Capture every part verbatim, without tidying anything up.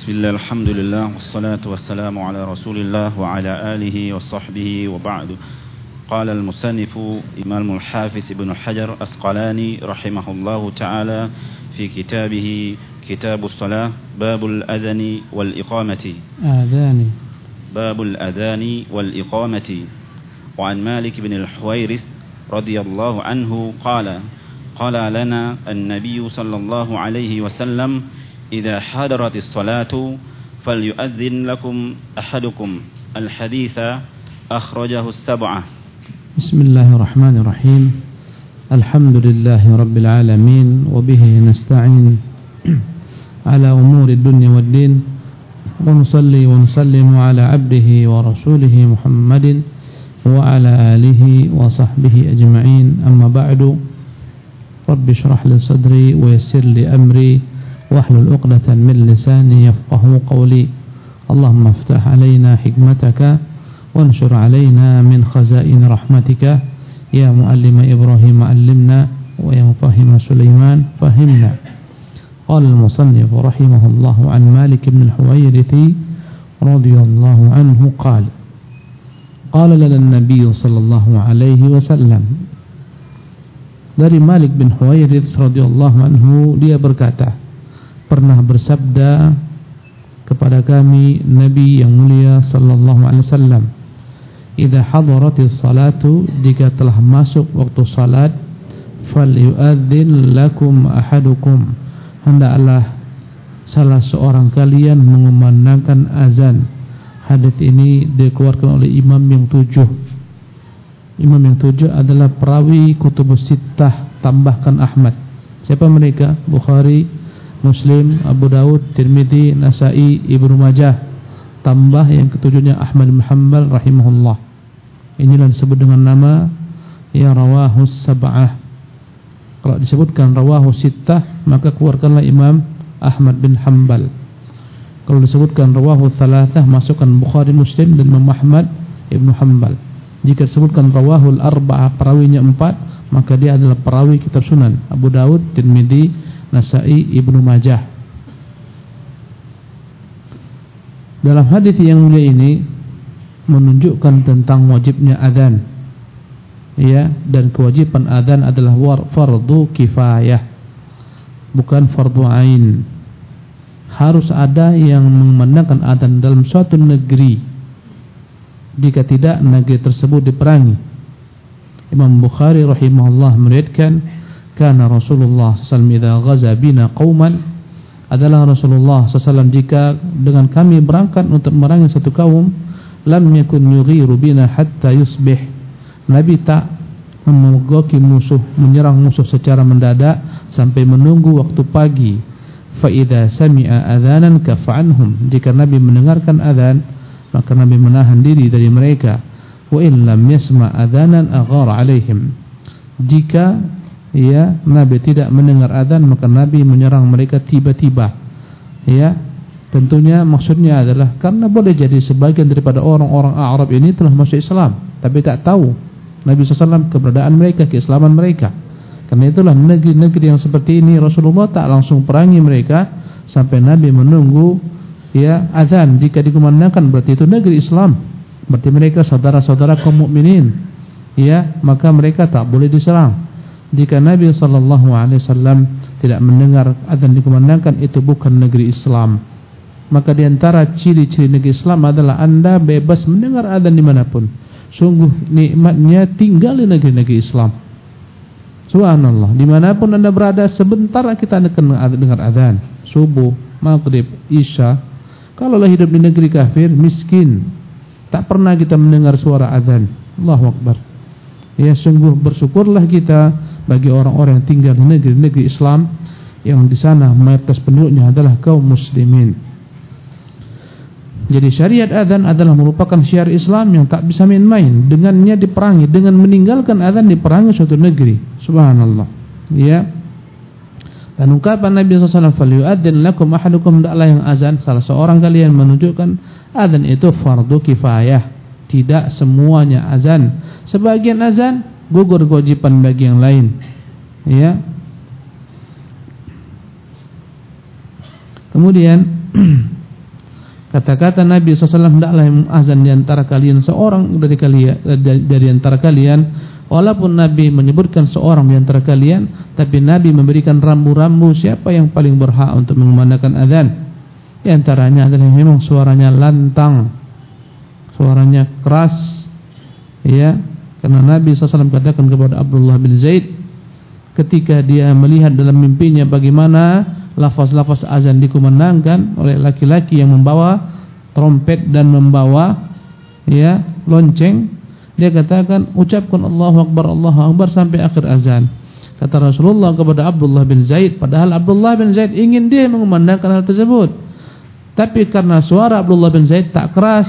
Bismillah, alhamdulillah, wassalatu wassalamu ala rasulillah wa ala alihi wa sahbihi wa ba'du. Qala al-musannifu Imam al-Hafiz Ibn Hajar Asqalani rahimahullahu ta'ala fi kitabih Kitabus Salah, Babul Adhani wal Iqamati. Adhani. Babul Adhani wal Iqamati. Wa an Malik bin al-Huwairis radhiyallahu anhu qala qala lana an-nabiy sallallahu alaihi wasallam إذا حضرت الصلاة فليؤذن لكم أحدكم الحديث أخرجه السبعة. بسم الله الرحمن الرحيم. الحمد لله رب العالمين وبه نستعين على أمور الدنيا والدين ونصلي ونسلم على عبده ورسوله محمد وعلى آله وصحبه أجمعين. أما بعد رب اشرح لي صدري ويسر لي أمري واحلل عقدة من لساني يفقهوا قولي. اللهم افتح علينا حكمتك وانشر علينا من خزائن رحمتك يا معلم إبراهيم علمنا ويا مفهم سليمان فهمنا. قال المصنف رحمه الله عن مالك بن الحويرث رضي الله عنه قال قال لنا النبي صلى الله عليه وسلم. Dari Malik bin Huwairits radhiyallahu anhu, dia berkata, pernah bersabda kepada kami Nabi yang mulia sallallahu alaihi wasallam, "Idza hadaratis salatu, jika telah masuk waktu salat, falyu'adzin lakum ahadukum, hendaklah salah seorang kalian mengumandangkan azan." Hadis ini dikeluarkan oleh imam yang tujuh. Imam yang tujuh adalah perawi Kutubus Sittah, tambahkan Ahmad. Siapa mereka? Bukhari, Muslim, Abu Daud, Tirmidzi, Nasa'i, Ibnu Majah. Tambah yang ketujuhnya Ahmad bin Hanbal rahimahullah. Inilah disebut dengan nama ya rawahus sab'ah. Kalau disebutkan rawahus sittah, maka keluarkanlah Imam Ahmad bin Hanbal. Kalau disebutkan rawahus thalathah, masukkan Bukhari, Muslim dan Imam Ahmad Ibnu Hanbal. Jika disebutkan rawahul arba'ah, perawinya empat, maka dia adalah perawi kitab Sunan Abu Daud, Tirmidzi, Nasa'i, Ibnu Majah. Dalam hadis yang mulia ini menunjukkan tentang wajibnya azan, ya, dan kewajiban azan adalah fardu kifayah, bukan fardu ain. Harus ada yang mengumandangkan azan dalam suatu negeri. Jika tidak, negeri tersebut diperangi. Imam Bukhari rahimahullah meriwayatkan, karena Rasulullah sallallahu alaihi wasallam idza ghaza bina qauman, adalah Rasulullah sallallahu alaihi wasallam jika dengan kami berangkat untuk memerangi satu kaum, lam yakun yughiru bina hatta yusbih, Nabi tak memergoki musuh, menyerang musuh secara mendadak sampai menunggu waktu pagi. Fa idza sami'a adzanan kafa'anhum, jika Nabi mendengarkan azan, maka Nabi menahan diri dari mereka. Wa in lam yasma' adzanan aghara alaihim, jika ya Nabi tidak mendengar azan, maka Nabi menyerang mereka tiba-tiba. Ya, tentunya maksudnya adalah karena boleh jadi sebagian daripada orang-orang Arab ini telah masuk Islam, tapi tak tahu Nabi sallallahu alaihi wasallam keberadaan mereka, keislaman mereka. Karena itulah negeri-negeri yang seperti ini Rasulullah tak langsung perangi mereka sampai Nabi menunggu ya azan. Jika dikumandangkan berarti itu negeri Islam, berarti mereka saudara-saudara kaum mukminin. Ya, maka mereka tak boleh diserang. Jika Nabi sallallahu alaihi wasallam tidak mendengar azan dikumandangkan, itu bukan negeri Islam. Maka di antara ciri-ciri negeri Islam adalah Anda bebas mendengar azan dimanapun. Sungguh nikmatnya tinggal di negeri-negeri Islam. Subhanallah, dimanapun Anda berada, sebentar kita akan dengar azan subuh, maghrib, isya. Kalaulah hidup di negeri kafir, miskin, tak pernah kita mendengar suara azan. Allahu Akbar. Ya, sungguh bersyukurlah kita bagi orang-orang yang tinggal di negeri-negeri Islam yang di sana mayoritas penduduknya adalah kaum muslimin. Jadi syariat azan adalah merupakan syiar Islam yang tak bisa main-main. Dengannya diperangi, dengan meninggalkan azan diperangi suatu negeri. Subhanallah. Ya. Dan ungkapan Nabi sallallahu alaihi wasallam, "Falyu'adzin lakum ahadukum", hendaklah yang azan salah seorang kalian, menunjukkan azan itu fardu kifayah. Tidak semuanya azan. Sebagian azan gugur kewajiban bagi yang lain. Ya. Kemudian Kata-kata Nabi sallallahu alaihi wasallam, hendaklah yang azan di antara kalian seorang dari kalian dari, dari antara kalian. Walaupun Nabi menyebutkan seorang di antara kalian, tapi Nabi memberikan rambu-rambu siapa yang paling berhak untuk mengumandangkan azan. Di antaranya adalah yang memang suaranya lantang, suaranya keras, ya. Karena Nabi sallallahu alaihi wasallam katakan kepada Abdullah bin Zaid ketika dia melihat dalam mimpinya bagaimana lafaz-lafaz azan dikumandangkan oleh laki-laki yang membawa trompet dan membawa, ya, lonceng, dia katakan, ucapkan Allahu Akbar, Allahu Akbar sampai akhir azan. Kata Rasulullah kepada Abdullah bin Zaid, padahal Abdullah bin Zaid ingin dia mengumandangkan hal tersebut, tapi karena suara Abdullah bin Zaid tak keras,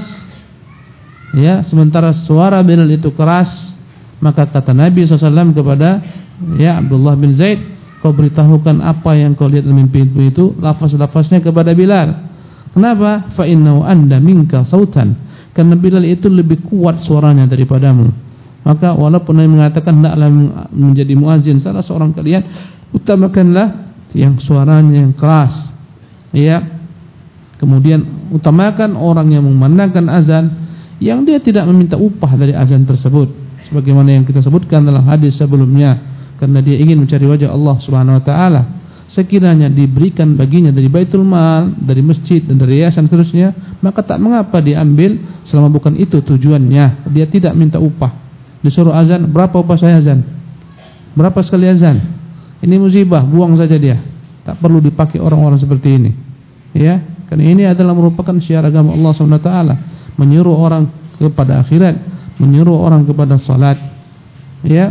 ya, sementara suara Bilal itu keras, maka kata Nabi sallallahu alaihi wasallam kepada, ya, Abdullah bin Zaid, kau beritahukan apa yang kau lihat dalam mimpi itu, lafaz-lafaznya kepada Bilal. Kenapa? Fa innahu anda minka sautan. Karena Bilal itu lebih kuat suaranya daripadamu. Maka walaupun Nabi mengatakan hendaklah menjadi muazin salah seorang kalian, utamakanlah yang suaranya yang keras. Ya. Kemudian utamakan orang yang memandangkan azan yang dia tidak meminta upah dari azan tersebut, sebagaimana yang kita sebutkan dalam hadis sebelumnya, karena dia ingin mencari wajah Allah Subhanahu wa taala. Sekiranya diberikan baginya dari baitul mal, dari masjid dan dari yayasan seterusnya, maka tak mengapa diambil selama bukan itu tujuannya. Dia tidak minta upah. Disuruh azan, berapa upah saya azan? Berapa sekali azan? Ini musibah, buang saja dia. Tak perlu dipakai orang-orang seperti ini. Ya, karena ini adalah merupakan syiar agama Allah Subhanahu wa taala, menyuruh orang kepada akhirat, menyuruh orang kepada salat. Ya.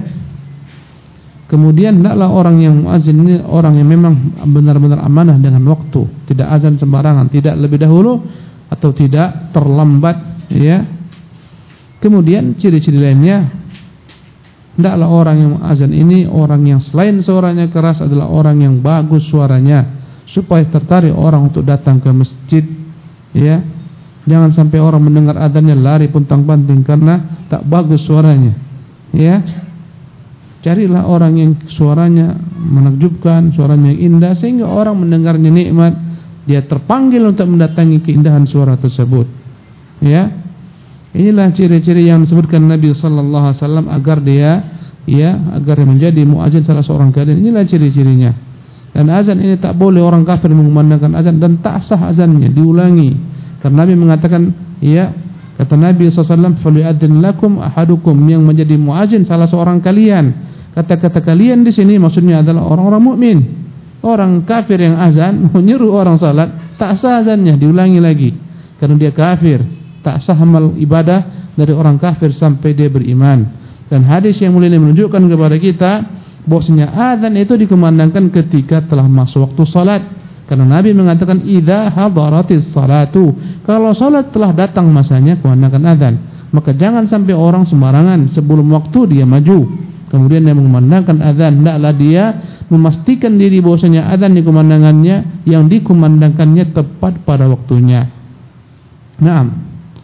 Kemudian hendaklah orang yang muazin ini orang yang memang benar-benar amanah dengan waktu, tidak azan sembarangan, tidak lebih dahulu atau tidak terlambat, ya. Kemudian ciri-ciri lainnya, hendaklah orang yang muazin ini orang yang selain suaranya keras adalah orang yang bagus suaranya, supaya tertarik orang untuk datang ke masjid, ya. Jangan sampai orang mendengar adzannya lari puntang-panting karena tak bagus suaranya, ya. Carilah orang yang suaranya menakjubkan, suaranya yang indah, sehingga orang mendengarnya nikmat, dia terpanggil untuk mendatangi keindahan suara tersebut. Ya, inilah ciri-ciri yang disebutkan Nabi Sallallahu Alaihi Wasallam agar dia, ya, agar menjadi muazin salah seorang kalian. Inilah ciri-cirinya. Dan azan ini tak boleh orang kafir mengumandangkan azan dan tak sah azannya, diulangi. Karena Nabi mengatakan, ya, kata Nabi Sallallahu Alaihi Wasallam, "Falyu'adzin lakum ahadukum", yang menjadi muazin salah seorang kalian. Kata-kata kalian di sini maksudnya adalah orang-orang mukmin. Orang kafir yang azan menyuruh orang salat, tak sah azannya, diulangi lagi. Karena dia kafir, tak sah amal ibadah dari orang kafir sampai dia beriman. Dan hadis yang mulia ini menunjukkan kepada kita bahwasanya azan itu dikumandangkan ketika telah masuk waktu salat. Karena Nabi mengatakan idza hadaratis salatu, kalau salat telah datang masanya kumandangkan azan. Maka jangan sampai orang sembarangan sebelum waktu dia maju kemudian dia mengumandangkan azan, hendaklah dia memastikan diri bahwasanya azan dikumandangkannya, yang dikumandangkannya tepat pada waktunya. Naam.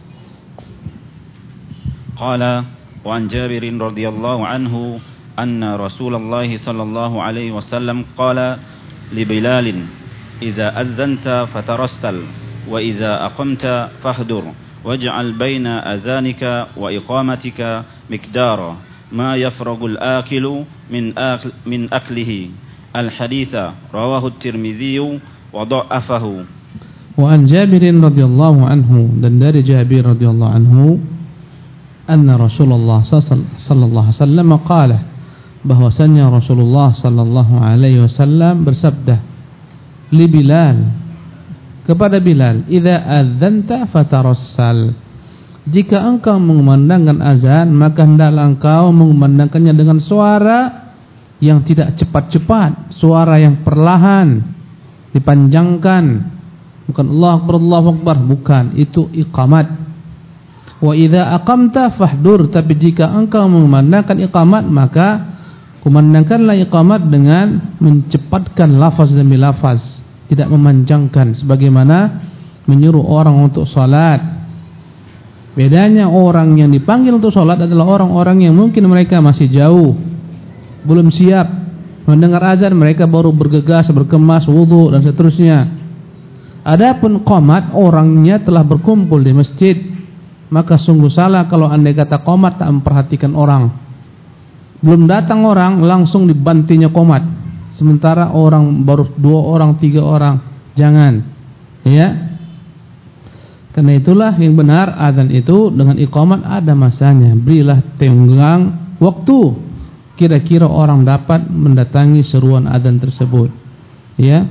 Qala wa an Jabir radhiyallahu anhu anna Rasulullah sallallahu alaihi wasallam qala li Bilal idza adzanta fatarassal wa idza aqamta fahdur waj'al baina azanika wa iqamatika miqdara ما يفرغ الآكل من أكل من أكله. الحديث رواه الترمذي وضعفه. وعن جابر رضي الله عنه, dan dari Jabir radhiyallahu anhu, anna Rasulullah sallallahu alaihi wasallam qala, bahwasanya Rasulullah sallallahu alaihi wasallam bersabda, li Bilal, kepada Bilal, idza adzanta fatarassal, jika engkau mengumandangkan azan, maka hendaklah engkau mengumandangkannya dengan suara yang tidak cepat-cepat, suara yang perlahan, dipanjangkan. Bukan Allahu Akbar, Allahu Akbar, bukan, itu iqamat. Wa idza aqamta fahdur, tapi jika engkau mengumandangkan iqamat, maka kumandangkanlah iqamat dengan mencepatkan lafaz demi lafaz, tidak memanjangkan sebagaimana menyuruh orang untuk salat. Bedanya orang yang dipanggil untuk sholat adalah orang-orang yang mungkin mereka masih jauh, belum siap mendengar azan, mereka baru bergegas, berkemas, wudu dan seterusnya. Adapun qomat, orangnya telah berkumpul di masjid, maka sungguh salah kalau andai kata qomat tak memperhatikan orang. Belum datang orang langsung dibantinya qomat, sementara orang baru dua orang tiga orang. Jangan, ya. Karena itulah yang benar, azan itu dengan iqamat ada masanya. Berilah tenggang waktu, kira-kira orang dapat mendatangi seruan azan tersebut, ya.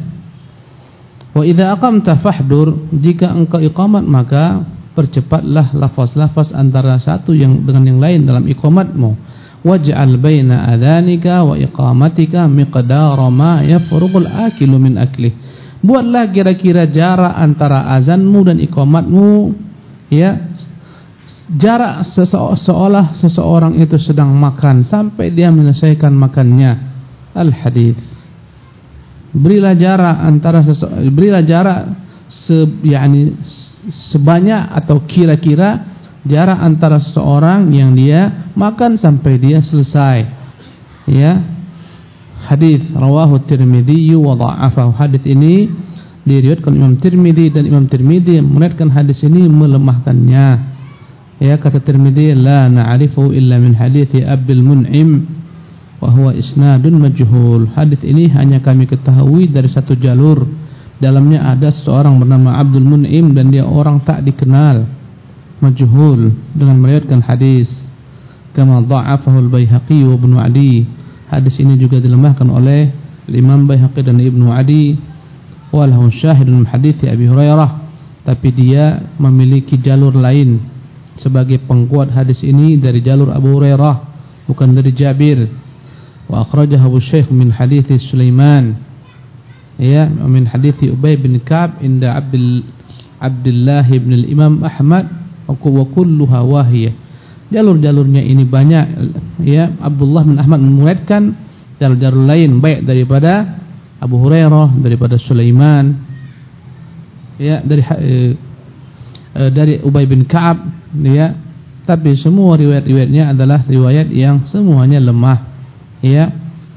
Wa idza aqamta fahdur, jika engkau iqamat maka percepatlah lafaz-lafaz antara satu yang dengan yang lain dalam iqamatmu. Waj'al baina adzanika wa iqamatika miqdara ma yafruqul akilu min aklih. Buatlah kira-kira jarak antara azanmu dan iqamatmu, ya, jarak seolah seseorang itu sedang makan sampai dia menyelesaikan makannya. Al-hadits. Berilah jarak antara berilah jarak se, yakni sebanyak atau kira-kira jarak antara seseorang yang dia makan sampai dia selesai, ya. Hadis rawahu Tirmidzi wa dha'afahu. Hadis ini diriwayatkan Imam Tirmidzi dan Imam Tirmidzi meriwayatkan hadis ini melemahkannya. Ya, kata Tirmidzi, la na'rifu illa min hadithi Abil Mun'im wa huwa isnadun majhul. Hadis ini hanya kami ketahui dari satu jalur. Dalamnya ada seorang bernama Abdul Mun'im dan dia orang tak dikenal, majhul, dengan meriwayatkan hadis. Kama dha'afahu al-Baihaqi wa Ibnu Adi. Hadis ini juga dilemahkan oleh Imam Baihaqi dan Ibnu Adi. Wa lahu syahidun min hadits Abi Hurairah, tapi dia memiliki jalur lain sebagai pengkuat hadis ini dari jalur Abu Hurairah, bukan dari Jabir. Wa akhrajahu Syekh min hadits Sulaiman, ya, min hadits Ubay bin Ka'ab inda Abdul Abdullah bin al-Imam Ahmad wa kulluha wahiyah. Jalur-jalurnya ini banyak, ya. Abdullah bin Ahmad meriwayatkan jalur-jalur lain baik daripada Abu Hurairah, daripada Sulaiman, ya, dari eh, dari Ubay bin Ka'ab, ya. Tapi semua riwayat-riwayatnya adalah riwayat yang semuanya lemah, ya.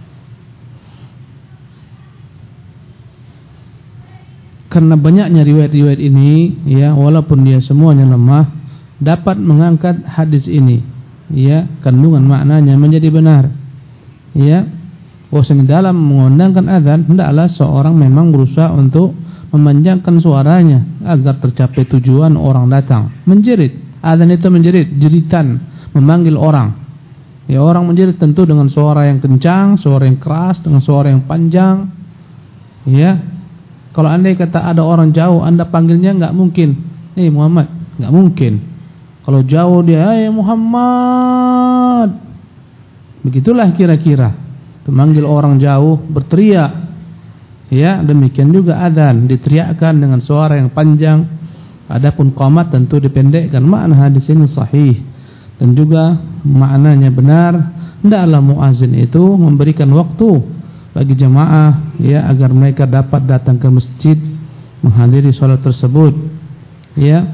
Karena banyaknya riwayat-riwayat ini, ya, walaupun dia semuanya lemah, dapat mengangkat hadis ini, ya, kandungan maknanya menjadi benar, ya. Bahwasanya dalam mengundangkan azan hendaklah seorang memang berusaha untuk memanjangkan suaranya agar tercapai tujuan orang datang. Menjerit, azan itu menjerit, jeritan, memanggil orang. Ya, orang menjerit tentu dengan suara yang kencang, suara yang keras, dengan suara yang panjang, ya. Kalau andai kata ada orang jauh, anda panggilnya enggak mungkin, "Eh Muhammad," enggak mungkin. Kalau jauh dia, "Hai Muhammad." Begitulah kira-kira memanggil orang jauh, berteriak. Ya, demikian juga azan diteriakkan dengan suara yang panjang. Adapun qamat tentu dipendekkan. Makna hadis ini sahih dan juga maknanya benar. Hendaklah muazin itu memberikan waktu bagi jamaah, ya, agar mereka dapat datang ke masjid menghadiri salat tersebut, ya.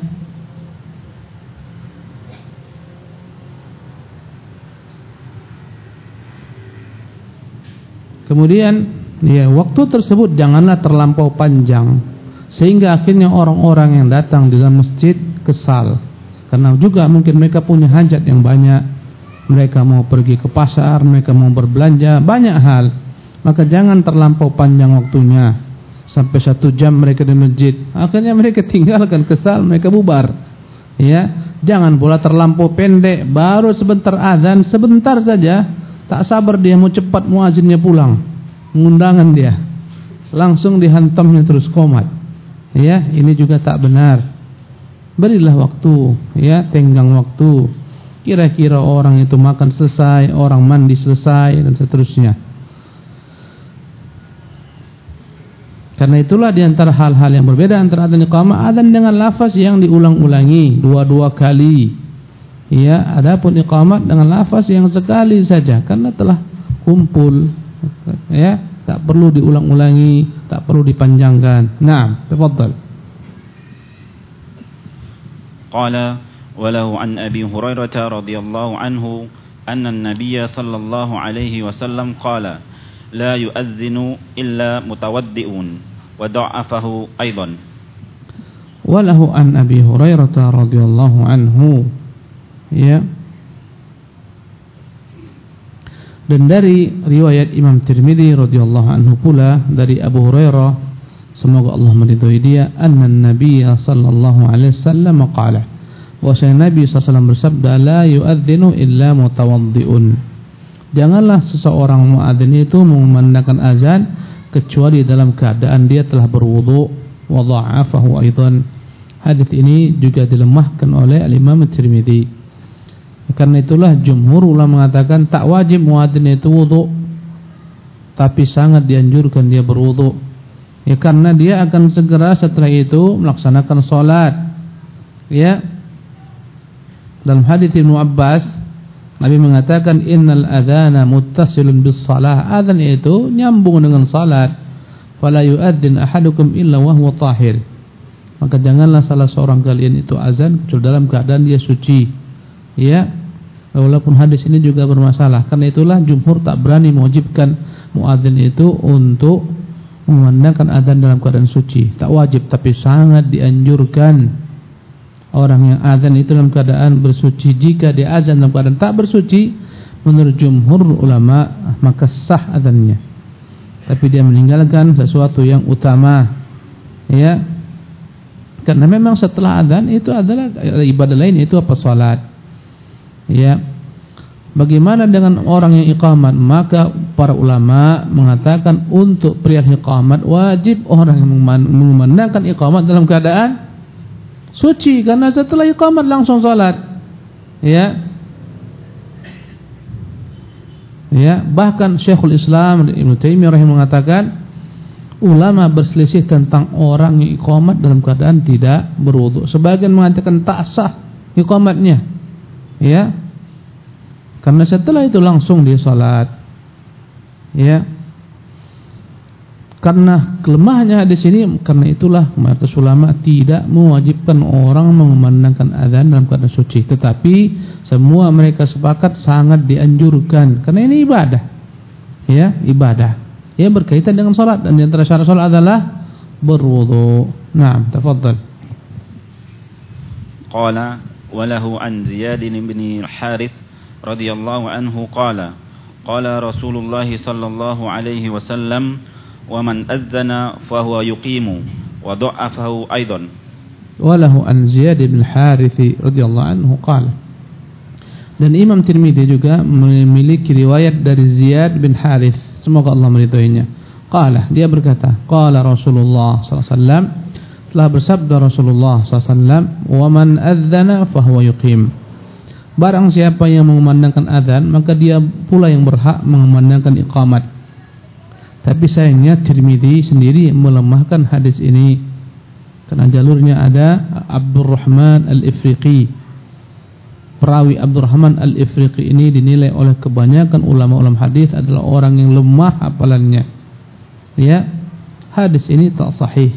Kemudian, ya, waktu tersebut janganlah terlampau panjang sehingga akhirnya orang-orang yang datang di dalam masjid kesal. Karena juga mungkin mereka punya hajat yang banyak, mereka mau pergi ke pasar, mereka mau berbelanja, banyak hal. Maka jangan terlampau panjang waktunya sampai satu jam mereka di masjid. Akhirnya mereka tinggalkan, kesal, mereka bubar. Ya, jangan pula terlampau pendek, baru sebentar azan, sebentar saja. Tak sabar dia mau cepat muazinnya pulang, undangan dia, langsung dihantamnya terus qomat. Ya, ini juga tak benar. Berilah waktu, ya, tenggang waktu. Kira-kira orang itu makan selesai, orang mandi selesai, dan seterusnya. Karena itulah diantara hal-hal yang berbeda antara adzan iqamah, adzan dengan lafaz yang diulang-ulangi dua-dua kali. Ya, adapun iqamat dengan lafaz yang sekali saja karena telah kumpul, ya, tak perlu diulang-ulangi, tak perlu dipanjangkan. Naam, tafadhal. Qala wa lahu an Abi Hurairah radhiyallahu anhu anna an-nabiy sallallahu alaihi wasallam qala la yu'adhdhinu illa mutawaddi'un wa da'afahu aidan. Walahu an Abi Hurairah radhiyallahu anhu, ya. Dan dari riwayat Imam Tirmidzi radhiyallahu anhu pula dari Abu Hurairah, semoga Allah meridhai dia, anna Nabi sallallahu alaihi wasallam qala, bahwasanya Nabi sallallahu alaihi wasallam bersabda, la yu'adzinu illa mutawaddiun. Janganlah seseorang muadzin itu mengumandangkan azan kecuali dalam keadaan dia telah berwudu. Wa dha'afahu aidan. Hadis ini juga dilemahkan oleh Al-Imam Tirmidzi. Karena itulah jumhur ulama mengatakan tak wajib muadzin itu wudu, tapi sangat dianjurkan dia berwudu. Ya, karena dia akan segera setelah itu melaksanakan salat. Ya. Dalam hadis Ibnu Abbas, Nabi mengatakan innal adzana muttasilun bis shalah. Adzan itu nyambung dengan salat. Fala yu'adzin ahadukum illa wa huwa tahir. Maka janganlah salah seorang kalian itu azan kecuali dalam keadaan dia suci. Ya. Walaupun hadis ini juga bermasalah. Karena itulah jumhur tak berani mewajibkan muadzin itu untuk mengumandangkan azan dalam keadaan suci. Tak wajib, tapi sangat dianjurkan orang yang azan itu dalam keadaan bersuci. Jika dia azan dalam keadaan tak bersuci, menurut jumhur ulama maka sah azannya. Tapi dia meninggalkan sesuatu yang utama, ya. Karena memang setelah azan itu adalah ibadah lain, itu apa? Salat. Ya. Bagaimana dengan orang yang iqamat? Maka para ulama mengatakan untuk perihal iqamat wajib orang yang mengumandangkan iqamat dalam keadaan suci, karena setelah iqamat langsung salat. Ya. Ya, bahkan Syekhul Islam Ibnu Taimiyah rahimahullah mengatakan ulama berselisih tentang orang yang iqamat dalam keadaan tidak berwudu. Sebagian mengatakan tak sah iqamatnya. Ya. Karena setelah itu langsung dia salat. Ya. Karena kelemahnya di sini, karena itulah mayoritas ulama tidak mewajibkan orang mengumandangkan azan dalam keadaan suci, tetapi semua mereka sepakat sangat dianjurkan karena ini ibadah. Ya, ibadah. Ya, berkaitan dengan salat, dan di antara syarat salat adalah berwudu. Naam, tafadhal. Qala wa lahu an Ziyad bin Harith radhiyallahu anhu qala qala Rasulullah sallallahu alaihi wasallam wa man adzana fa huwa yuqimu wa dha'afahu aidan. Wa lahu an Ziyad bin Harith radhiyallahu anhu qala. Dan Imam Tirmidzi juga memiliki riwayat dari Ziyad bin Harith, semoga Allah meridhoinya. Qala, dia berkata, qala Rasulullah sallallahu alaihi wasallam, telah bersabda Rasulullah sallallahu alaihi wasallam, wa man adzana fa huwa yuqim. Barang siapa yang mengumandangkan azan, maka dia pula yang berhak mengumandangkan iqamat. Tapi sayangnya Tirmidzi sendiri melemahkan hadis ini karena jalurnya ada Abdurrahman Al-Ifriqi. Perawi Abdurrahman Al-Ifriqi ini dinilai oleh kebanyakan ulama-ulama hadis adalah orang yang lemah hafalannya. Ya, hadis ini tak sahih.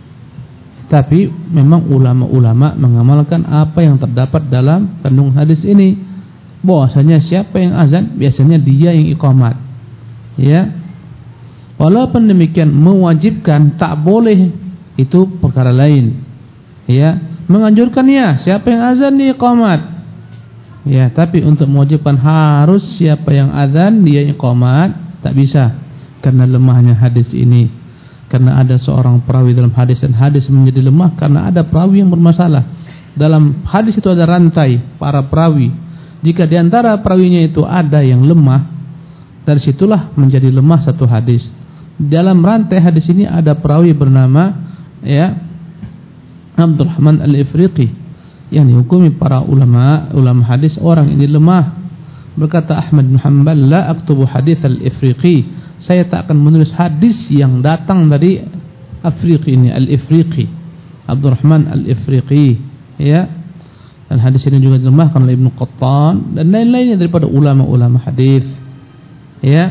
Tapi memang ulama-ulama mengamalkan apa yang terdapat dalam kandungan hadis ini. Bahwasanya siapa yang azan, biasanya dia yang iqamat. Ya. Walaupun demikian mewajibkan tak boleh, itu perkara lain. Ya, menganjurkan ya, siapa yang azan dia iqamat. Ya, tapi untuk mewajibkan harus siapa yang azan dia iqamat, tak bisa karena lemahnya hadis ini. Karena ada seorang perawi dalam hadis, dan hadis menjadi lemah karena ada perawi yang bermasalah. Dalam hadis itu ada rantai para perawi. Jika di antara perawinya itu ada yang lemah, dari situlah menjadi lemah satu hadis. Dalam rantai hadis ini ada perawi bernama ya Abdurrahman Al-Ifriqi yang dihukumi para ulama ulama hadis orang ini lemah. Berkata Ahmad bin Hanbal, la aktubu hadits Al-Ifriqi, saya tak akan menulis hadis yang datang dari Afriqi ini, Al-Ifriqi, Abdurrahman Al-Ifriqi, ya. Dan hadis ini juga dilemahkan oleh Ibnu Qattan dan lain-lainnya daripada ulama-ulama hadis, ya.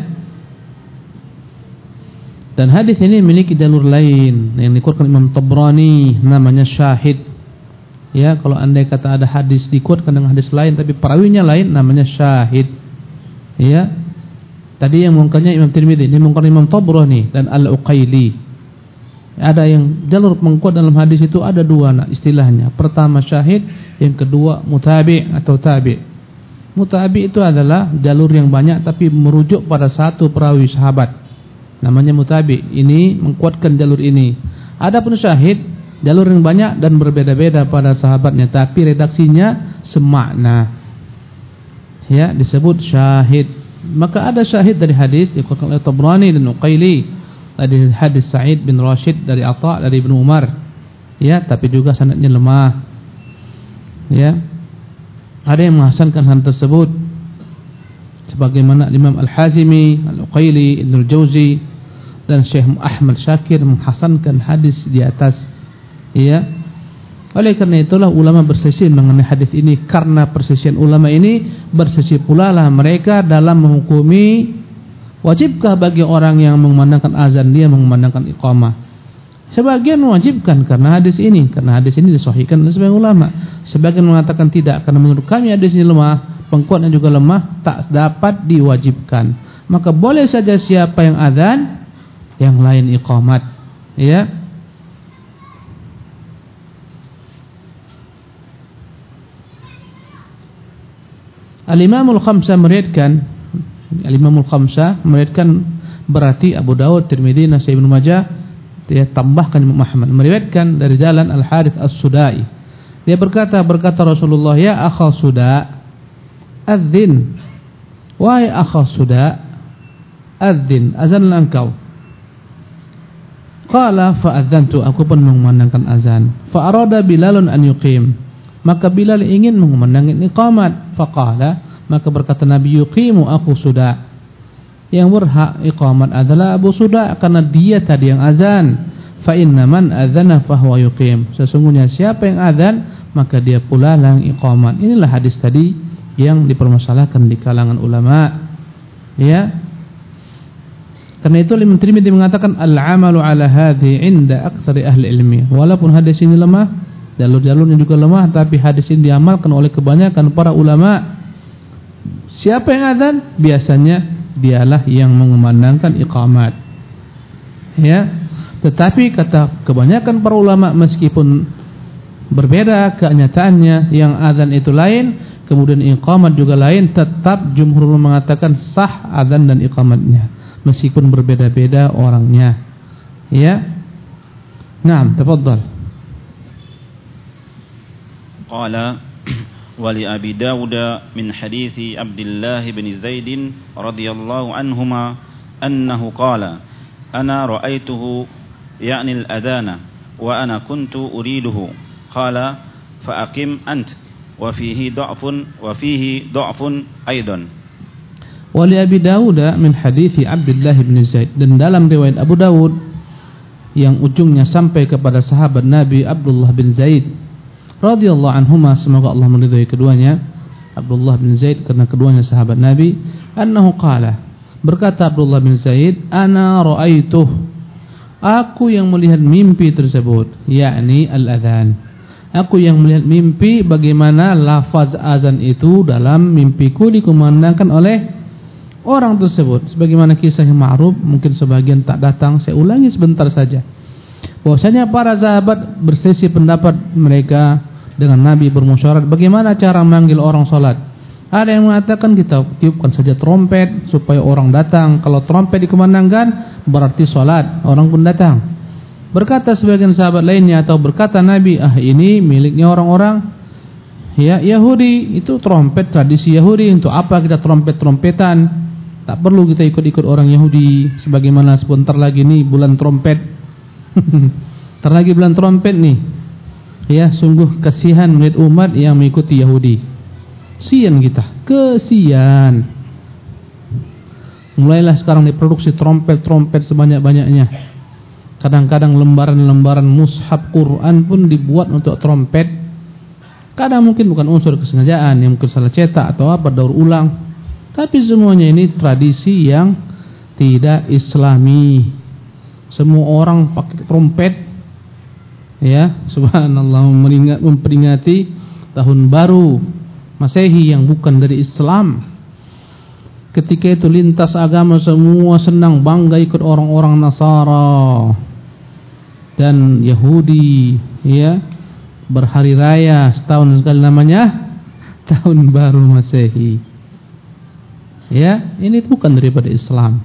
Dan hadis ini memiliki jalur lain yang dikuatkan Imam Tabrani, namanya syahid. Ya, kalau andai kata ada hadis dikuatkan dengan hadis lain tapi perawinya lain, namanya syahid. Ya. Tadi yang mengungkapnya Imam Tirmidzi, ini mengungkapnya Imam Tabrani dan Al-Uqaili. Ada yang jalur pengkuat dalam hadis itu ada dua nah, istilahnya. Pertama syahid, yang kedua mutabi' atau tabi'. Mutabi' itu adalah jalur yang banyak tapi merujuk pada satu perawi sahabat. Namanya mutabi'. Ini menguatkan jalur ini. Adapun syahid, jalur yang banyak dan berbeda-beda pada sahabatnya tapi redaksinya semakna. Ya, disebut syahid. Maka ada syahid dari hadis dikuatkan oleh Tabrani dan Uqaili. Dari hadis Sa'id bin Rashid dari Atha dari Ibnu Umar. Ya, tapi juga sanadnya lemah. Ya. Ada yang menghasankan sanad tersebut sebagaimana Imam Al-Hazimi, Al-Uqaili, Ibnu Jauzi dan Syekh Ahmad Syakir menghasankan hadis di atas. Ya. Oleh karena itulah ulama berselisih mengenai hadis ini, karena perselisihan ulama ini berselisih pula lah mereka dalam menghukumi wajibkah bagi orang yang mengumandangkan azan dia mengumandangkan iqamah. Sebagian mewajibkan karena hadis ini, karena hadis ini disahihkan oleh sebagian ulama. Sebagian mengatakan tidak, karena menurut kami hadis ini lemah, pengkuatnya juga lemah, tak dapat diwajibkan. Maka boleh saja siapa yang azan, yang lain iqamat. Ya. Al-Imamul Khamsah meriwayatkan, Al-Imamul Khamsah meriwayatkan berarti Abu Dawud, Tirmidzi, Nasai, Ibnu Majah, dia tambahkan Imam Ahmad meriwayatkan dari jalan Al-Harits As-Sudai. Dia berkata, berkata Rasulullah, ya akha Suda, adzin. Wahai akha Suda, adzin, azanlah engkau. Qala fa adzantu, aku pun mengumandangkan azan. Fa arada Bilalun an yuqim. Maka Bilal ingin mengumandangkan iqamat. Faqala, maka berkata Nabi, yuqimu aku Suda. Yang berhak iqamat adalah Abu Suda, karena dia tadi yang azan. Fa inna man adzana fa huwa yuqim. Sesungguhnya siapa yang azan, maka dia pula yang iqamat. Inilah hadis tadi yang dipermasalahkan di kalangan ulama. Ya. Karena itu Imam Tirmidzi mengatakan al-amalu ala hadhi 'inda aktsari ahli ilmi. Walaupun hadis ini lemah, jalur-jalurnya juga lemah, tapi hadis ini diamalkan oleh kebanyakan para ulama. Siapa yang azan, biasanya dialah yang mengumandangkan iqamat. Ya. Tetapi kata kebanyakan para ulama, meskipun berbeda kenyataannya, yang azan itu lain, kemudian iqamat juga lain, tetap jumhur mengatakan sah azan dan iqamatnya, meskipun berbeda-beda orangnya. Ya. Naam, tafadhal. Qala wali Abi Dawud min hadits Abdullah bin Zaid radhiyallahu anhuma annahu qala ana ra'aituhu ya'ni al-adana wa ana kuntu uriduhu qala fa aqim ant wa fihi dha'fun wa fihi dha'fun aidan. Wali Abi Dawud min hadits Abdullah bin Zaid, dan dalam riwayat Abu Dawud yang ujungnya sampai kepada sahabat Nabi Abdullah bin Zaid radhiyallahu anhuma, semoga Allah meridhai keduanya, Abdullah bin Zaid, karena keduanya sahabat Nabi, annahu qala, berkata Abdullah bin Zaid, ana ra'aituh, aku yang melihat mimpi tersebut, yakni al-adzan. Aku yang melihat mimpi bagaimana lafaz azan itu dalam mimpiku dikumandangkan oleh orang tersebut. Sebagaimana kisah yang ma'ruf, mungkin sebagian tak datang, saya ulangi sebentar saja. Bahwasanya para sahabat berselisih pendapat mereka dengan Nabi, bermusyawarah bagaimana cara memanggil orang salat. Ada yang mengatakan kita tiupkan saja trompet supaya orang datang. Kalau trompet dikumandangkan berarti salat, orang pun datang. Berkata sebagian sahabat lainnya, atau berkata Nabi, ah ini miliknya orang-orang ya Yahudi, itu trompet tradisi Yahudi, untuk apa kita trompet-trompetan? Tak perlu kita ikut-ikut orang Yahudi. Sebagaimana sebentar lagi nih bulan trompet. Ntar lagi bulan trompet nih. Ya, sungguh kasihan melihat umat yang mengikuti Yahudi. Sian kita, kesian. Mulailah sekarang diproduksi trompet-trompet sebanyak-banyaknya. Kadang-kadang lembaran-lembaran mushaf Quran pun dibuat untuk trompet. Kadang mungkin bukan unsur kesengajaan, yang mungkin salah cetak atau apa, daur ulang. Tapi semuanya ini tradisi yang tidak islami. Semua orang pakai trompet, ya, subhanallah, memperingati tahun baru Masehi yang bukan dari Islam. Ketika itu lintas agama semua senang bangga ikut orang-orang Nasara. dan Yahudi, ya, berhari raya setahun sekali namanya Tahun Baru Masehi. Ya, ini bukan daripada Islam.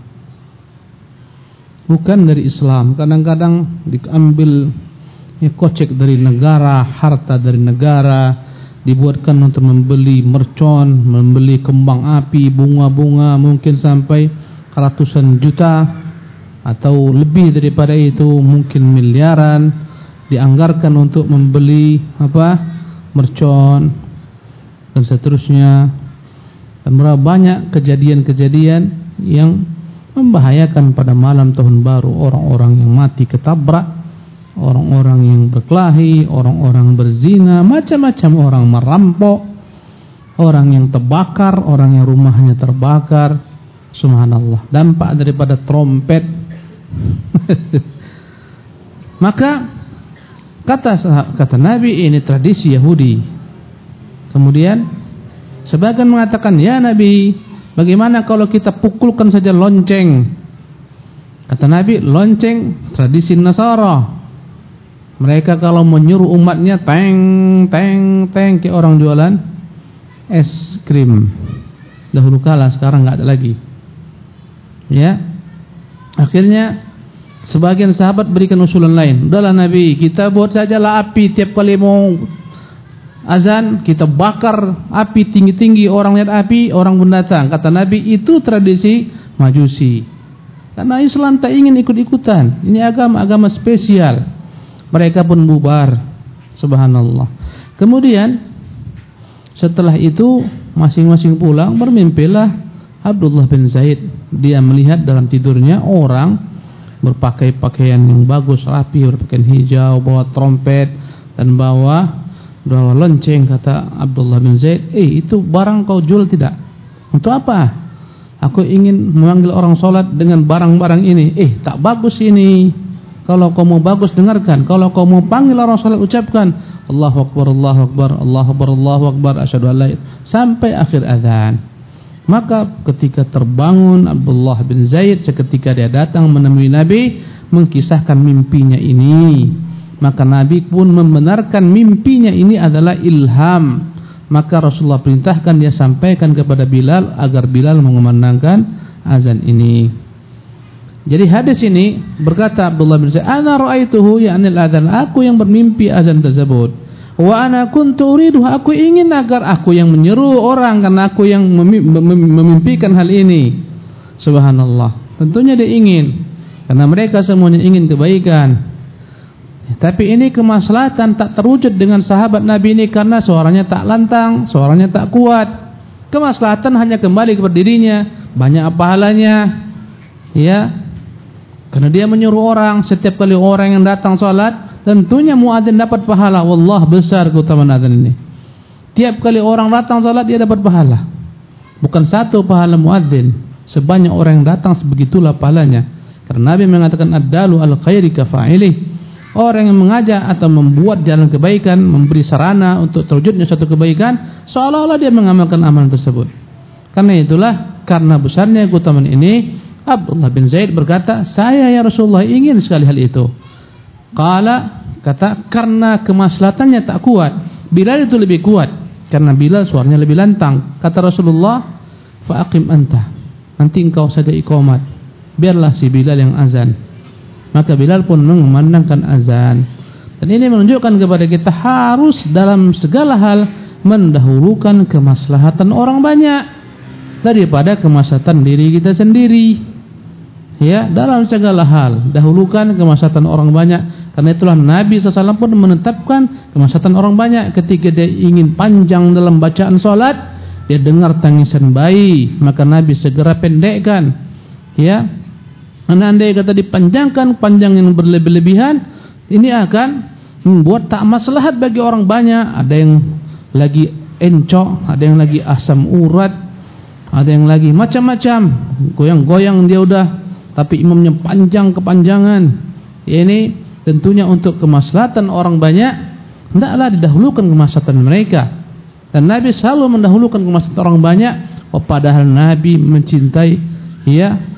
Bukan dari Islam. Kadang-kadang diambil ya, kocek dari negara, harta dari negara, dibuatkan untuk membeli mercon, membeli kembang api, bunga-bunga, mungkin sampai ratusan juta atau lebih daripada itu, mungkin miliaran, dianggarkan untuk membeli apa? Mercon dan seterusnya. Dan berapa banyak kejadian-kejadian yang membahayakan pada malam tahun baru. Orang-orang yang mati ketabrak, orang-orang yang berkelahi, orang-orang berzina, macam-macam orang merampok, orang yang terbakar, orang yang rumahnya terbakar. Subhanallah, dampak daripada trompet. Maka kata kata Nabi, ini tradisi Yahudi. Kemudian sebagian mengatakan, ya Nabi, bagaimana kalau kita pukulkan saja lonceng? Kata Nabi, lonceng tradisi Nasara. Mereka kalau menyuruh umatnya teng teng teng kayak orang jualan es krim. Dahulu kala, sekarang enggak ada lagi. Ya. Akhirnya sebagian sahabat berikan usulan lain. Udahlah Nabi, kita buat sajalah api tiap kali mau azan, kita bakar api tinggi-tinggi, orang lihat api, orang pun datang. Kata Nabi, itu tradisi Majusi. Karena Islam tak ingin ikut-ikutan. Ini agama-agama spesial. Mereka pun bubar. Subhanallah. Kemudian setelah itu masing-masing pulang, bermimpilah Abdullah bin Zaid. Dia melihat dalam tidurnya orang berpakai pakaian yang bagus, rapi, berpakaian hijau, bawa trompet dan bawa bawa lonceng. Kata Abdullah bin Zaid, "Eh, itu barang kau jual tidak?" "Untuk apa?" "Aku ingin memanggil orang sholat dengan barang-barang ini." "Eh, tak bagus ini. Kalau kau mau bagus, dengarkan. Kalau kau mau panggil orang sholat, ucapkan Allahu Akbar, Allahu Akbar, Allahu Akbar, Allahu Akbar, asyhadu an la ilaha illallah, sampai akhir azan. Maka ketika terbangun Abdullah bin Zaid, seketika dia datang menemui Nabi, mengkisahkan mimpinya ini. Maka Nabi pun membenarkan mimpinya ini adalah ilham. Maka Rasulullah perintahkan dia sampaikan kepada Bilal agar Bilal mengumandangkan azan ini. Jadi hadis ini berkata Abdullah bin Zaid, "Ana ra'aituhu ya'ni al-adzan." Aku yang bermimpi azan tersebut. Wa ana kuntu uridu, aku ingin agar aku yang menyeru orang, karena aku yang memimpikan hal ini. Subhanallah. Tentunya dia ingin, karena mereka semuanya ingin kebaikan. Tapi ini kemaslahatan tak terwujud dengan sahabat Nabi ini, karena suaranya tak lantang, suaranya tak kuat. Kemaslahatan hanya kembali kepada dirinya, banyak pahalanya. Ya. Karena dia menyuruh orang, setiap kali orang yang datang salat, tentunya muadzin dapat pahala. Wallah, besar keutamaan azan ini. Tiap kali orang datang salat, dia dapat pahala. Bukan satu pahala muadzin, sebanyak orang yang datang sebegitulah pahalanya. Karena Nabi mengatakan ad-dalu al khairi kafa'ilih. Orang yang mengajak atau membuat jalan kebaikan, memberi sarana untuk terwujudnya suatu kebaikan, seolah-olah dia mengamalkan amalan tersebut. Karena itulah, karena besarnya keutamaan ini, Abdullah bin Zaid berkata, "Saya ya Rasulullah ingin sekali hal itu." Qala, kata, karena kemaslahatannya tak kuat. Bilal itu lebih kuat, karena Bilal suaranya lebih lantang. Kata Rasulullah, "Fa'aqim anta." Nanti engkau saja iqamat, biarlah si Bilal yang azan. Maka Bilal pun mengumandangkan azan. Dan ini menunjukkan kepada kita harus dalam segala hal mendahulukan kemaslahatan orang banyak daripada kemaslahatan diri kita sendiri. Ya, dalam segala hal dahulukan kemaslahatan orang banyak. Karena itulah Nabi shallallahu alaihi wasallam pun menetapkan kemaslahatan orang banyak. Ketika dia ingin panjang dalam bacaan salat, dia dengar tangisan bayi, maka Nabi segera pendekkan. Ya, karena andai kata dipanjangkan, panjang yang berlebih-lebihan, ini akan membuat tak maslahat bagi orang banyak. Ada yang lagi encok, ada yang lagi asam urat, ada yang lagi macam-macam, goyang-goyang dia udah, tapi imamnya panjang kepanjangan. Ini tentunya untuk kemaslahatan orang banyak, hendaklah didahulukan kemaslahatan mereka. Dan Nabi selalu mendahulukan kemaslahatan orang banyak. Oh, padahal Nabi mencintai ya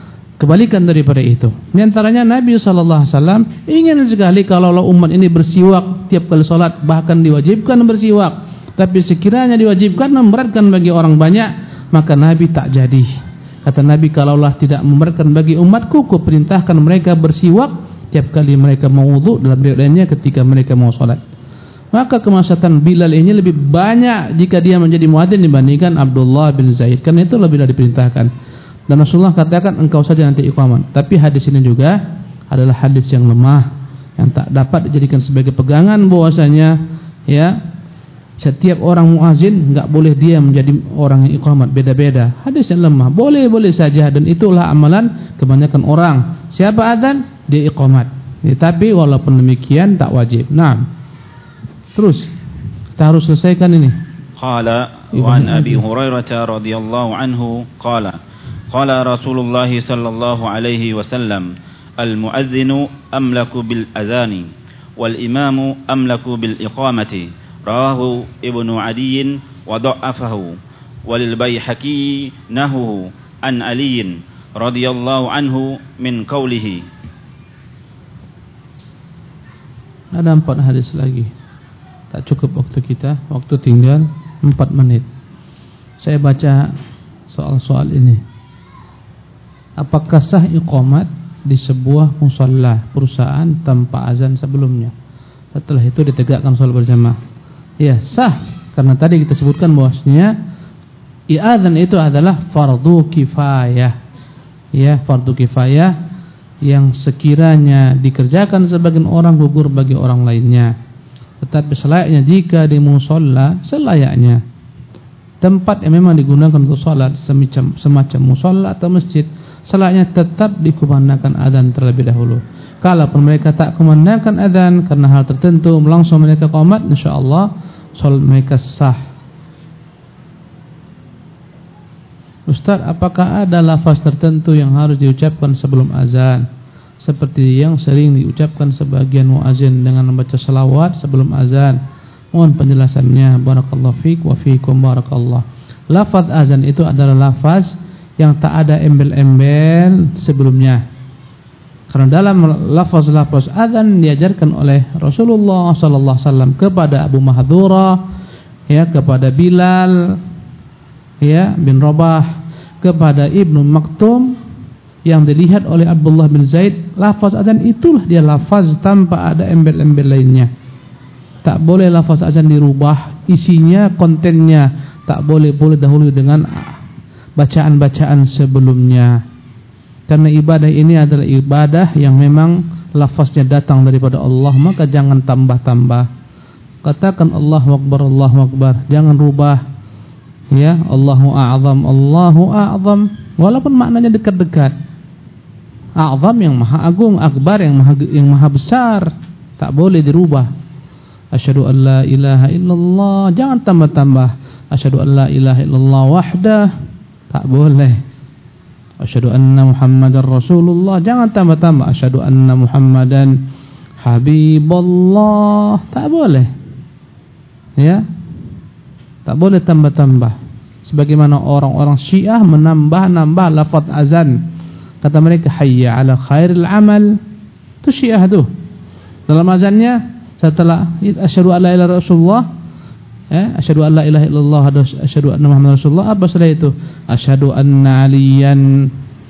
kebalikan daripada itu. Di antaranya Nabi sallallahu alaihi wasallam ingin sekali kalau umat ini bersiwak tiap kali salat, bahkan diwajibkan bersiwak. Tapi sekiranya diwajibkan memberatkan bagi orang banyak, maka Nabi tak jadi. Kata Nabi, kalaulah tidak memberatkan bagi umatku, ku perintahkan mereka bersiwak tiap kali mereka mau wudu, dalam riwayatnya ketika mereka mau salat. Maka kemaslahatan Bilal ini lebih banyak jika dia menjadi muadzin dibandingkan Abdullah bin Zaid. Karena itulah Bilal diperintahkan. Dan Rasulullah katakan engkau saja nanti iqamat. Tapi hadis ini juga adalah hadis yang lemah, yang tak dapat dijadikan sebagai pegangan bahwasanya ya setiap orang muadzin enggak boleh dia menjadi orang yang iqamat, beda-beda. Hadis yang lemah. Boleh-boleh saja, dan itulah amalan kebanyakan orang. Siapa azan, dia iqamat. Ya, tapi walaupun demikian tak wajib. Nah, terus kita harus selesaikan ini. Qala wa an Abi Hurairah radhiyallahu anhu qala qala Rasulullah sallallahu alaihi wasallam al-muadzinu amlaku bil adhani wal imamu amlaku bil iqamati rawahu Ibnu Adiy wa dha'afahu walil Baihaqi nahu an Ali radhiyallahu anhu min qawlihi. Ada empat hadis lagi. Tak cukup waktu kita, waktu tinggal empat menit. Saya baca soal-soal ini. Apakah sah iqamat di sebuah musalla perusahaan tanpa azan sebelumnya? Setelah itu ditegakkan salat berjamaah. Ya, sah, karena tadi kita sebutkan bahwasanya i'adzan itu adalah fardu kifayah. Ya, fardu kifayah yang sekiranya dikerjakan sebagian orang gugur bagi orang lainnya. Tetapi selayaknya jika di musalla, selayaknya tempat yang memang digunakan untuk salat semacam semacam musalla atau masjid, selayaknya tetap dikumandangkan adzan terlebih dahulu. Kalaupun mereka tak kumandangkan adzan karena hal tertentu, langsung mereka qomat, insyaallah salat mereka sah. Ustaz, apakah ada lafaz tertentu yang harus diucapkan sebelum azan, seperti yang sering diucapkan sebagian muazin dengan membaca salawat sebelum azan? Mohon penjelasannya. Barakallahu fiik wa fiikum barakallah. Lafaz azan itu adalah lafaz yang tak ada embel-embel sebelumnya. Karena dalam lafaz-lafaz azan diajarkan oleh Rasulullah sallallahu alaihi wasallam kepada Abu Mahdhura, ya, kepada Bilal, ya, bin Rabah, kepada Ibnu Maktum, yang dilihat oleh Abdullah bin Zaid. Lafaz azan itulah dia lafaz tanpa ada embel-embel lainnya. Tak boleh lafaz azan dirubah isinya, kontennya. Tak boleh, boleh dahulu dengan bacaan-bacaan sebelumnya. Karena ibadah ini adalah ibadah yang memang lafaznya datang daripada Allah, maka jangan tambah-tambah. Katakan Allahu Akbar, Allahu Akbar, jangan rubah. Ya, Allahu a'zam, Allahu a'zam, walaupun maknanya dekat-dekat. A'zam yang maha agung, akbar yang maha yang maha besar, tak boleh dirubah. Asyhadu an la ilaha illallah, jangan tambah-tambah. Asyhadu an la ilaha illallah wahdah, tak boleh. Asyhadu anna Muhammadar Rasulullah, jangan tambah-tambah. Asyhadu anna Muhammadan Habibullah, tak boleh. Ya, tak boleh tambah-tambah. Sebagaimana orang-orang Syiah menambah-nambah lafaz azan. Kata mereka hayya ala khairil amal. Itu Syiah tu. Dalam azannya setelah asyhadu an la ilaha illallah Rasulullah, eh asyhadu an la ilaha illallah asyhadu anna Muhammadar Rasulullah, apa setelah itu? Asyhadu anna aliyan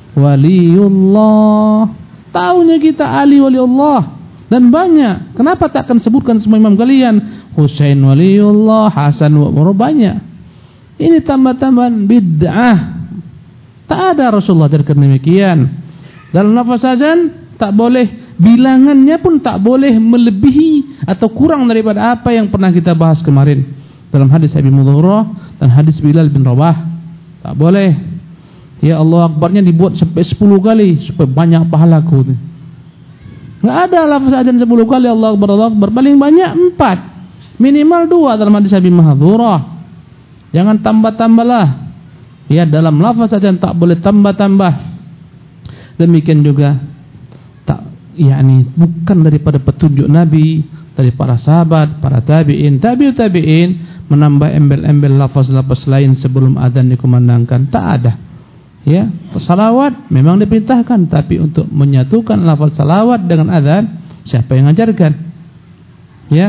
waliyullah. Taunya kita Ali waliullah dan banyak. Kenapa tak akan sebutkan semua imam kalian? Husain waliullah, Hasan wa banyak. Ini tambah-tambahan bid'ah. Tak ada Rasulullah ajarkan demikian. Dalam lafaz azan tak boleh, bilangannya pun tak boleh melebihi atau kurang daripada apa yang pernah kita bahas kemarin dalam hadis Abi Mudhurah dan hadis Bilal bin Rabah. Tak boleh. Ya, Allah Akbarnya dibuat sampai sepuluh kali supaya banyak pahalaku. Enggak ada lafaz azan sepuluh kali Allah Akbar, Allah Akbar. Paling banyak empat, minimal dua dalam hadis Abi Mudhurah. Jangan tambah-tambahlah. Ya, dalam lafaz azan tak boleh tambah-tambah. Demikian juga tak, yakni bukan daripada petunjuk Nabi, dari para sahabat, para tabi'in, tabi'ut tabi'in menambah embel-embel lafaz-lafaz lain sebelum azan dikumandangkan. Tak ada. Ya, salawat memang diperintahkan, tapi untuk menyatukan lafaz salawat dengan adzan, siapa yang ngajarkan? Ya.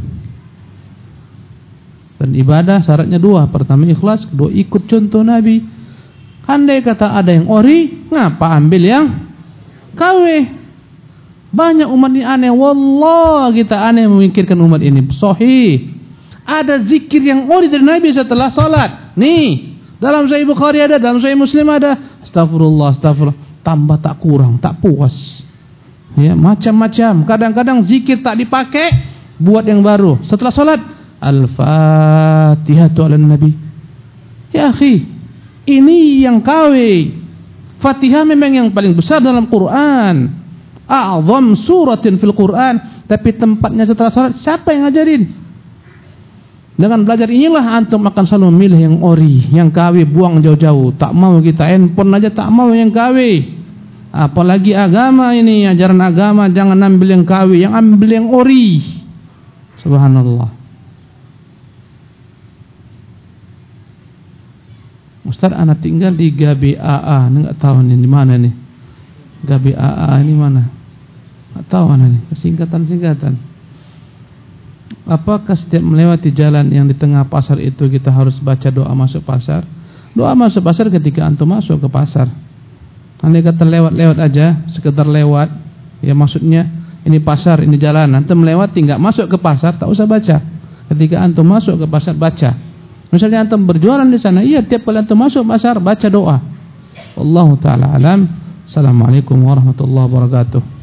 Dan ibadah syaratnya dua, pertama ikhlas, kedua ikut contoh Nabi. Andai kata ada yang ori, ngapa ambil yang K W? Banyak umat ini aneh, wallah kita aneh memikirkan umat ini. Sahih. Ada zikir yang ori dari Nabi setelah salat. Nih, dalam Sahih Bukhari ada, dalam Sahih Muslim ada. Astagfirullah, astagfirullah. Tambah tak kurang, tak puas. Ya, macam-macam. Kadang-kadang zikir tak dipakai, buat yang baru. Setelah salat, Al-Fatihatu ala Nabi. Ya akhi, ini yang K W. Fatihah memang yang paling besar dalam Quran. A'zam suratin fil Quran. Tapi tempatnya setelah salat, siapa yang ngajarin? Dengan belajar inilah antum akan selalu memilih yang ori, yang K W, buang jauh-jauh. Tak mau kita handphone aja tak mau yang K W. Apalagi agama ini, ajaran agama, jangan ambil yang K W, yang ambil yang ori. Subhanallah. Ustaz, anak tinggal di G B A A, ini enggak tahu nih di mana nih. G B A A ini mana? Enggak tahu mana nih, singkatan-singkatan. Apakah setiap melewati jalan yang di tengah pasar itu kita harus baca doa masuk pasar? Doa masuk pasar ketika antum masuk ke pasar. Andai kata lewat-lewat aja, sekedar lewat, ya maksudnya ini pasar, ini jalan, antum melewati enggak masuk ke pasar, tak usah baca. Ketika antum masuk ke pasar, baca. Misalnya antum berjualan di sana, iya tiap kali antum masuk pasar baca doa. Wallahu taala alam. Assalamualaikum warahmatullahi wabarakatuh.